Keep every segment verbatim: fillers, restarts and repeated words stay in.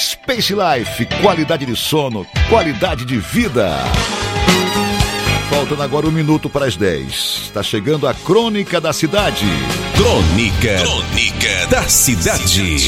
Space Life, qualidade de sono, qualidade de vida. Faltando agora um minuto para as dez. Está chegando a Crônica da Cidade. Crônica, Crônica da Cidade.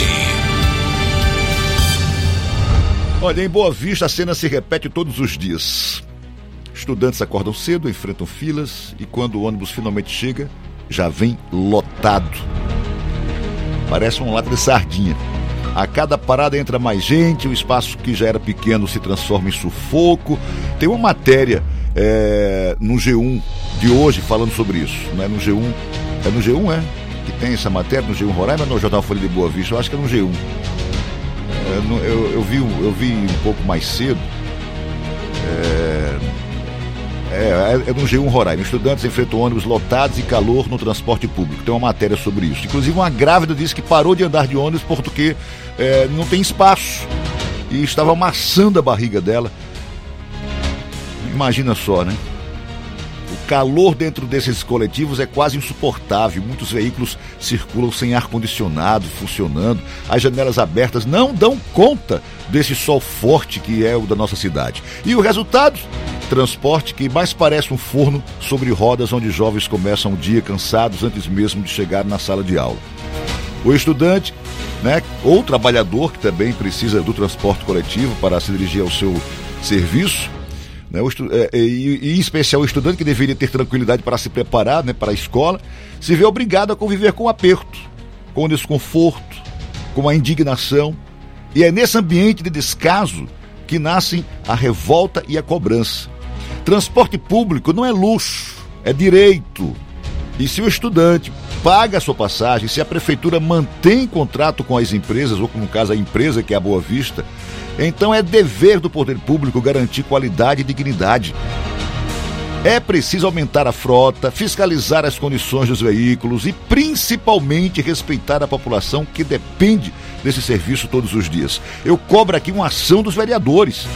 Olha, em Boa Vista a cena se repete todos os dias. Estudantes acordam cedo, enfrentam filas e quando o ônibus finalmente chega, já vem lotado. Parece um lata de sardinha. A cada parada entra mais gente, o espaço que já era pequeno se transforma em sufoco. Tem uma matéria é, no G um de hoje falando sobre isso, né? No G um, é no G um, é? Que tem essa matéria, no G um Roraima, no Jornal Folha de Boa Vista, eu acho que é no G um. É, no, eu, eu, vi, eu vi um pouco mais cedo, é, é, é no G um Roraima. Estudantes enfrentam ônibus lotados e calor no transporte público. Tem uma matéria sobre isso. Inclusive uma grávida disse que parou de andar de ônibus porque é, não tem espaço e estava amassando a barriga dela. Imagina só, né? O calor dentro desses coletivos é quase insuportável. Muitos veículos circulam sem ar-condicionado funcionando. As janelas abertas não dão conta desse sol forte que é o da nossa cidade. E o resultado? Transporte que mais parece um forno sobre rodas, onde jovens começam o dia cansados antes mesmo de chegar na sala de aula. O estudante, né, ou trabalhador que também precisa do transporte coletivo para se dirigir ao seu serviço, né, o estu- é, e, e em especial o estudante que deveria ter tranquilidade para se preparar, né, para a escola, se vê obrigado a conviver com o aperto, com o desconforto, com a indignação. E é nesse ambiente de descaso que nascem a revolta e a cobrança. Transporte público não é luxo, é direito. E se o estudante paga a sua passagem, se a prefeitura mantém contrato com as empresas, ou no caso a empresa que é a Boa Vista, então é dever do poder público garantir qualidade e dignidade. É preciso aumentar a frota, fiscalizar as condições dos veículos e principalmente respeitar a população que depende desse serviço todos os dias. Eu cobro aqui uma ação dos vereadores,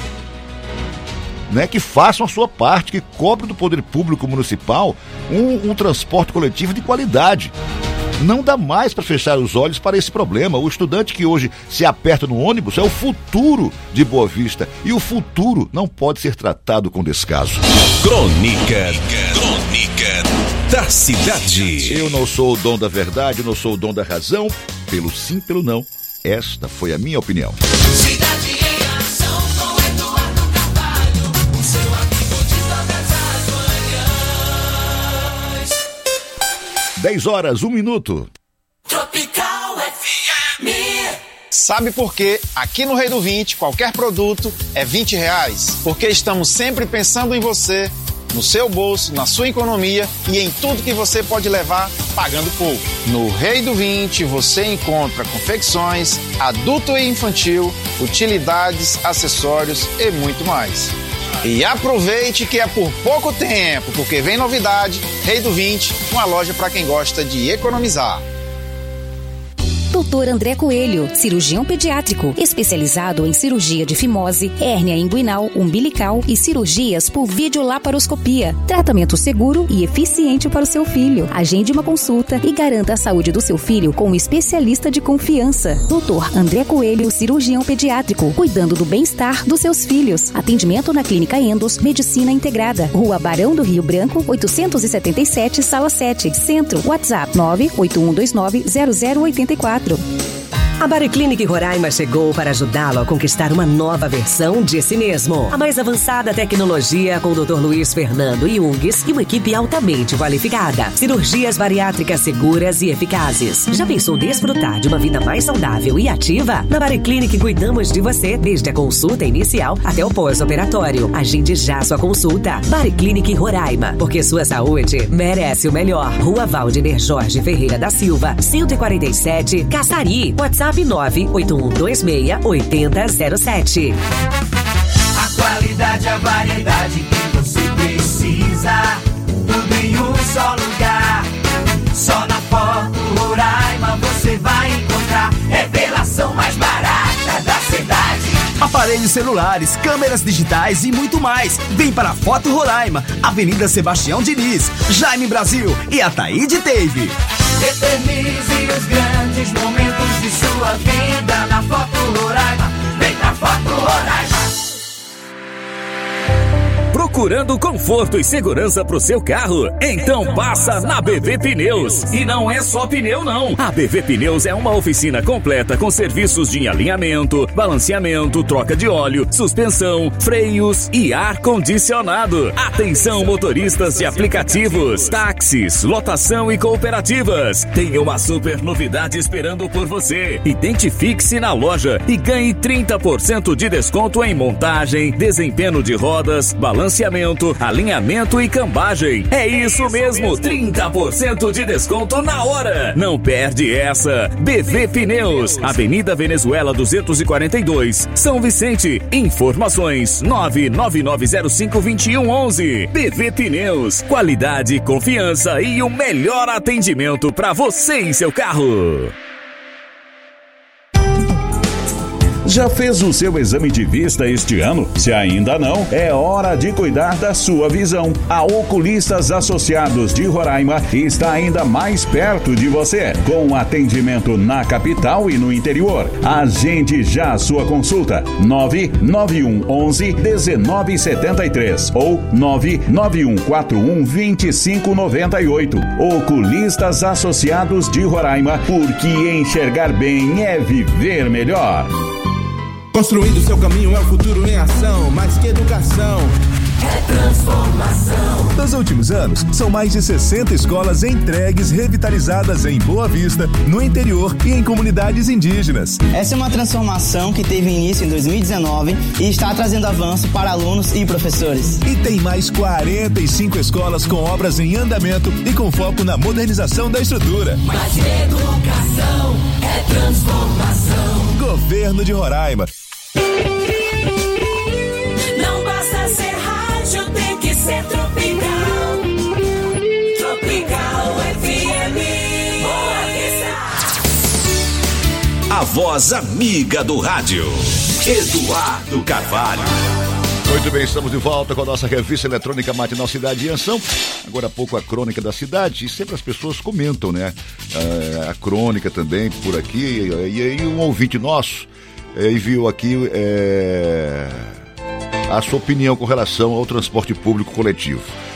né, que façam a sua parte, que cobrem do poder público municipal um, um transporte coletivo de qualidade. Não dá mais para fechar os olhos para esse problema. O estudante que hoje se aperta no ônibus é o futuro de Boa Vista. E o futuro não pode ser tratado com descaso. Crônica, Crônica da Cidade. Eu não sou o dono da verdade, eu não sou o dono da razão. Pelo sim, pelo não. Esta foi a minha opinião. Cidade em ação com Eduardo Carvalho, o seu amigo de todas as manhãs. dez horas, um minuto. Tropical F M. Sabe por quê? Aqui no Rei do vinte, qualquer produto é vinte reais. Porque estamos sempre pensando em você, no seu bolso, na sua economia e em tudo que você pode levar pagando pouco. No Rei do vinte você encontra confecções, adulto e infantil, utilidades, acessórios e muito mais. E aproveite que é por pouco tempo, porque vem novidade. Rei do vinte, uma loja para quem gosta de economizar. doutor André Coelho, cirurgião pediátrico, especializado em cirurgia de fimose, hérnia inguinal, umbilical e cirurgias por videolaparoscopia. Tratamento seguro e eficiente para o seu filho. Agende uma consulta e garanta a saúde do seu filho com um especialista de confiança. doutor André Coelho, cirurgião pediátrico, cuidando do bem-estar dos seus filhos. Atendimento na Clínica Endos, Medicina Integrada. Rua Barão do Rio Branco, oitocentos e setenta e sete, Sala sete, Centro. WhatsApp nove oito um dois nove zero zero oito quatro. A Bariclinic Roraima chegou para ajudá-lo a conquistar uma nova versão de si mesmo. A mais avançada tecnologia com o doutor Luiz Fernando Jungues e uma equipe altamente qualificada. Cirurgias bariátricas seguras e eficazes. Já pensou desfrutar de uma vida mais saudável e ativa? Na Bariclinic cuidamos de você desde a consulta inicial até o pós-operatório. Agende já sua consulta. Bariclinic Roraima, porque sua saúde merece o melhor. Rua Valdiner Jorge Ferreira da Silva, cento e quarenta e sete, Caçari. WhatsApp nove oito um dois seis oito zero zero sete. A qualidade, a variedade que você precisa, tudo em um só lugar. Só na Foto Roraima você vai encontrar revelação mais barata da cidade. Aparelhos celulares, câmeras digitais e muito mais. Vem para a Foto Roraima, Avenida Sebastião Diniz, Jaime Brasil e Ataíde Teve. Eternize os grandes momentos de sua vida na Foto Roraima. Vem Procurando conforto e segurança pro seu carro? Então passa na B V Pneus. E não é só pneu não. A B V Pneus é uma oficina completa com serviços de alinhamento, balanceamento, troca de óleo, suspensão, freios e ar-condicionado. Atenção motoristas de aplicativos, táxis, lotação e cooperativas. Tem uma super novidade esperando por você. Identifique-se na loja e ganhe trinta por cento de desconto em montagem, desempenho de rodas, balanceamento, alinhamento e cambagem. É isso mesmo, trinta por cento de desconto na hora. Não perde essa. B V Pneus, Avenida Venezuela duzentos e quarenta e dois, São Vicente. Informações nove nove nove zero cinco dois um um um. B V Pneus, qualidade, confiança e o melhor atendimento para você e seu carro. Já fez o seu exame de vista este ano? Se ainda não, é hora de cuidar da sua visão. A Oculistas Associados de Roraima está ainda mais perto de você, com atendimento na capital e no interior. Agende já a sua consulta. nove nove um onze dezenove setenta e três ou nove nove um quatro um vinte e cinco noventa e oito. Oculistas Associados de Roraima, porque enxergar bem é viver melhor. Construindo seu caminho é o futuro em ação, mais que educação. É transformação. Nos últimos anos, são mais de sessenta escolas entregues, revitalizadas em Boa Vista, no interior e em comunidades indígenas. Essa é uma transformação que teve início em dois mil e dezenove e está trazendo avanço para alunos e professores. E tem mais quarenta e cinco escolas com obras em andamento e com foco na modernização da estrutura. Mais que educação, é transformação. Governo de Roraima. Não basta ser rádio, tem que ser tropical. Tropical F M. Boa Vista. A voz amiga do rádio. Eduardo Carvalho. Muito bem, estamos de volta com a nossa revista eletrônica Matinal Cidade em Ação. Agora há pouco a crônica da cidade, e sempre as pessoas comentam, né? Uh, a crônica também por aqui, e aí um ouvinte nosso uh, enviou aqui uh, a sua opinião com relação ao transporte público coletivo.